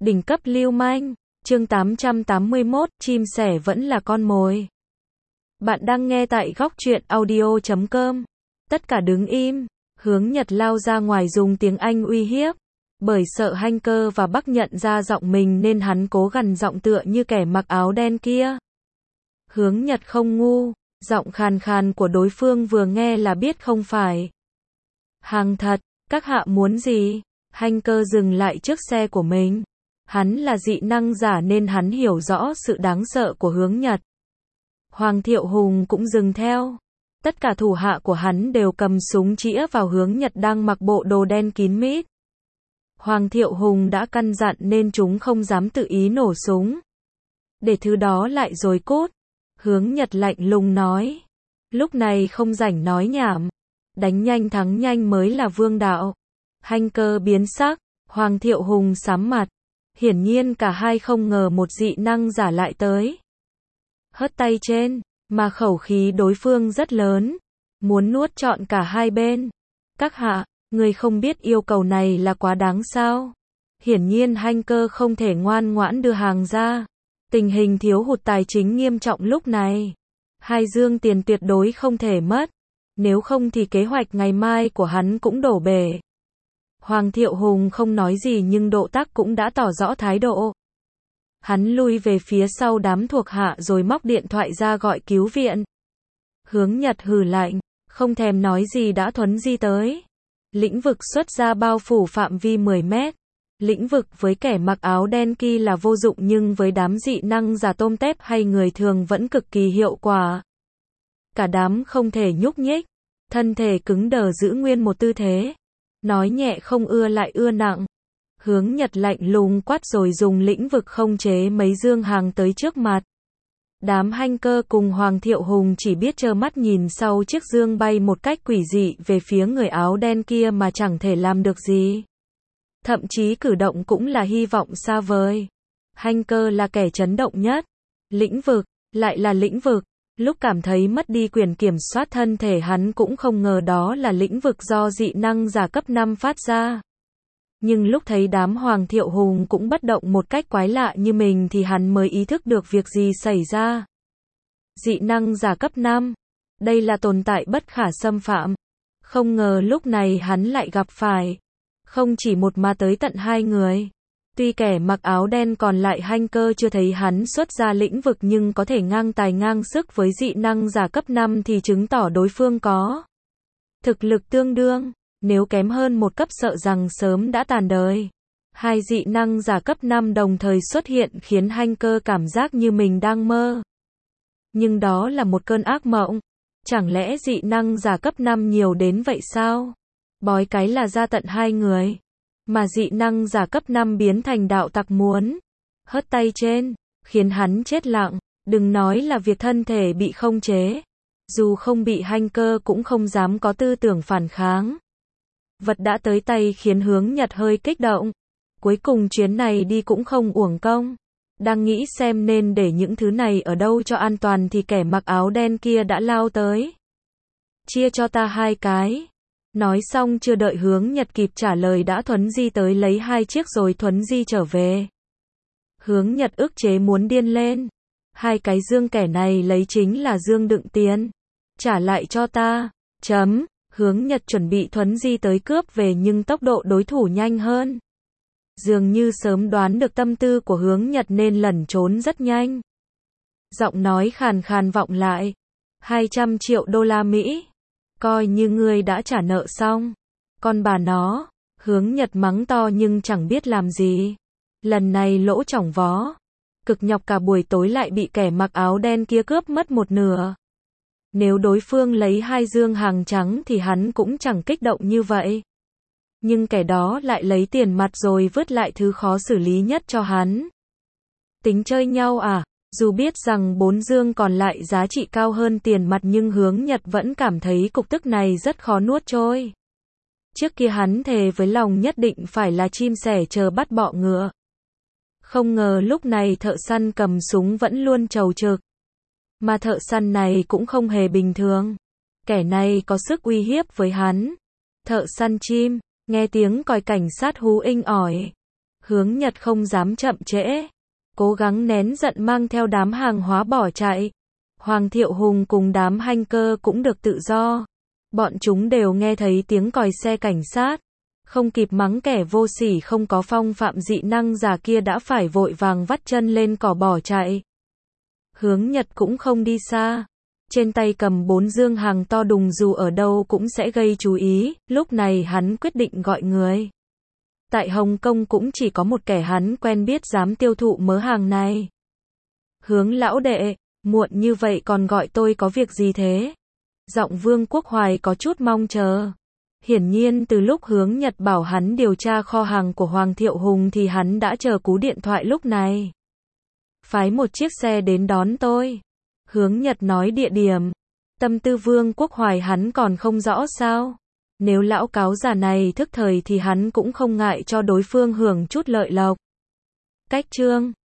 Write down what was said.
Đỉnh cấp lưu manh, chương 881, chim sẻ vẫn là con mồi. Bạn đang nghe tại góc truyện audio.com. Tất cả đứng im, Hướng Nhật lao ra ngoài dùng tiếng Anh uy hiếp. Bởi sợ hacker và Bắc nhận ra giọng mình nên hắn cố gằn giọng tựa như kẻ mặc áo đen kia. Hướng Nhật không ngu, giọng khàn khàn của đối phương vừa nghe là biết không phải hàng thật. Các hạ muốn gì? Hacker dừng lại trước xe của mình. Hắn là dị năng giả nên hắn hiểu rõ sự đáng sợ của Hướng Nhật. Hoàng Thiệu Hùng cũng dừng theo. Tất cả thủ hạ của hắn đều cầm súng chĩa vào Hướng Nhật đang mặc bộ đồ đen kín mít. Hoàng Thiệu Hùng đã căn dặn nên chúng không dám tự ý nổ súng. Để thứ đó lại rồi cút. Hướng Nhật lạnh lùng nói. Lúc này không rảnh nói nhảm. Đánh nhanh thắng nhanh mới là vương đạo. Hacker biến sắc, Hoàng Thiệu Hùng sám mặt. Hiển nhiên cả hai không ngờ một dị năng giả lại tới. Hất tay trên, mà khẩu khí đối phương rất lớn. Muốn nuốt trọn cả hai bên. Các hạ, người không biết yêu cầu này là quá đáng sao? Hiển nhiên hacker không thể ngoan ngoãn đưa hàng ra. Tình hình thiếu hụt tài chính nghiêm trọng lúc này. Hai dương tiền tuyệt đối không thể mất. Nếu không thì kế hoạch ngày mai của hắn cũng đổ bể. Hoàng Thiệu Hùng không nói gì nhưng độ tác cũng đã tỏ rõ thái độ. Hắn lui về phía sau đám thuộc hạ rồi móc điện thoại ra gọi cứu viện. Hướng Nhật hừ lạnh, không thèm nói gì đã thuấn di tới. Lĩnh vực xuất ra bao phủ phạm vi 10 mét. Lĩnh vực với kẻ mặc áo đen kia là vô dụng nhưng với đám dị năng giả tôm tép hay người thường vẫn cực kỳ hiệu quả. Cả đám không thể nhúc nhích, thân thể cứng đờ giữ nguyên một tư thế. Nói nhẹ không ưa lại ưa nặng. Hướng Nhật lạnh lùng quát rồi dùng lĩnh vực khống chế mấy dương hàng tới trước mặt. Đám hacker cùng Hoàng Thiệu Hùng chỉ biết trơ mắt nhìn sau chiếc dương bay một cách quỷ dị về phía người áo đen kia mà chẳng thể làm được gì. Thậm chí cử động cũng là hy vọng xa vời. Hacker là kẻ chấn động nhất. Lĩnh vực, lại là lĩnh vực. Lúc cảm thấy mất đi quyền kiểm soát thân thể hắn cũng không ngờ đó là lĩnh vực do dị năng giả cấp 5 phát ra. Nhưng lúc thấy đám Hoàng Thiệu Hùng cũng bất động một cách quái lạ như mình thì hắn mới ý thức được việc gì xảy ra. Dị năng giả cấp 5. Đây là tồn tại bất khả xâm phạm. Không ngờ lúc này hắn lại gặp phải. Không chỉ một mà tới tận hai người. Tuy kẻ mặc áo đen còn lại hacker chưa thấy hắn xuất ra lĩnh vực nhưng có thể ngang tài ngang sức với dị năng giả cấp 5 thì chứng tỏ đối phương có thực lực tương đương, nếu kém hơn một cấp sợ rằng sớm đã tàn đời. Hai dị năng giả cấp 5 đồng thời xuất hiện khiến hacker cảm giác như mình đang mơ. Nhưng đó là một cơn ác mộng. Chẳng lẽ dị năng giả cấp 5 nhiều đến vậy sao? Bói cái là ra tận hai người. Mà dị năng giả cấp 5 biến thành đạo tặc muốn hất tay trên, khiến hắn chết lặng, đừng nói là việc thân thể bị khống chế. Dù không bị hacker cũng không dám có tư tưởng phản kháng. Vật đã tới tay khiến Hướng Nhật hơi kích động. Cuối cùng chuyến này đi cũng không uổng công. Đang nghĩ xem nên để những thứ này ở đâu cho an toàn thì kẻ mặc áo đen kia đã lao tới. Chia cho ta hai cái. Nói xong chưa đợi Hướng Nhật kịp trả lời đã thuấn di tới lấy hai chiếc rồi thuấn di trở về. Hướng Nhật ức chế muốn điên lên. Hai cái dương kẻ này lấy chính là dương đựng tiền. Trả lại cho ta. Chấm. Hướng Nhật chuẩn bị thuấn di tới cướp về nhưng tốc độ đối thủ nhanh hơn. Dường như sớm đoán được tâm tư của Hướng Nhật nên lẩn trốn rất nhanh. Giọng nói khàn khàn vọng lại. 200 triệu đô la Mỹ. Coi như ngươi đã trả nợ xong. Con bà nó. Hướng Nhật mắng to nhưng chẳng biết làm gì. Lần này lỗ chỏng vó. Cực nhọc cả buổi tối lại bị kẻ mặc áo đen kia cướp mất một nửa. Nếu đối phương lấy hai dương hàng trắng thì hắn cũng chẳng kích động như vậy. Nhưng kẻ đó lại lấy tiền mặt rồi vứt lại thứ khó xử lý nhất cho hắn. Tính chơi nhau à? Dù biết rằng 4 dương còn lại giá trị cao hơn tiền mặt nhưng Hướng Nhật vẫn cảm thấy cục tức này rất khó nuốt trôi. Trước kia hắn thề với lòng nhất định phải là chim sẻ chờ bắt bọ ngựa. Không ngờ lúc này thợ săn cầm súng vẫn luôn trầu trực. Mà thợ săn này cũng không hề bình thường. Kẻ này có sức uy hiếp với hắn. Thợ săn chim, nghe tiếng còi cảnh sát hú inh ỏi. Hướng Nhật không dám chậm trễ, cố gắng nén giận mang theo đám hàng hóa bỏ chạy. Hoàng Thiệu Hùng cùng đám hacker cũng được tự do. Bọn chúng đều nghe thấy tiếng còi xe cảnh sát. Không kịp mắng kẻ vô sỉ không có phong phạm dị năng giả kia đã phải vội vàng vắt chân lên cỏ bỏ chạy. Hướng Nhật cũng không đi xa. Trên tay cầm 4 dương hàng to đùng dù ở đâu cũng sẽ gây chú ý, lúc này hắn quyết định gọi người. Tại Hồng Kông cũng chỉ có một kẻ hắn quen biết dám tiêu thụ mớ hàng này. Hướng lão đệ, muộn như vậy còn gọi tôi có việc gì thế? Giọng Vương Quốc Hoài có chút mong chờ. Hiển nhiên từ lúc Hướng Nhật bảo hắn điều tra kho hàng của Hoàng Thiệu Hùng thì hắn đã chờ cú điện thoại lúc này. Phái một chiếc xe đến đón tôi. Hướng Nhật nói địa điểm. Tâm tư Vương Quốc Hoài hắn còn không rõ sao? Nếu lão cáo già này thức thời thì hắn cũng không ngại cho đối phương hưởng chút lợi lộc. Cách chương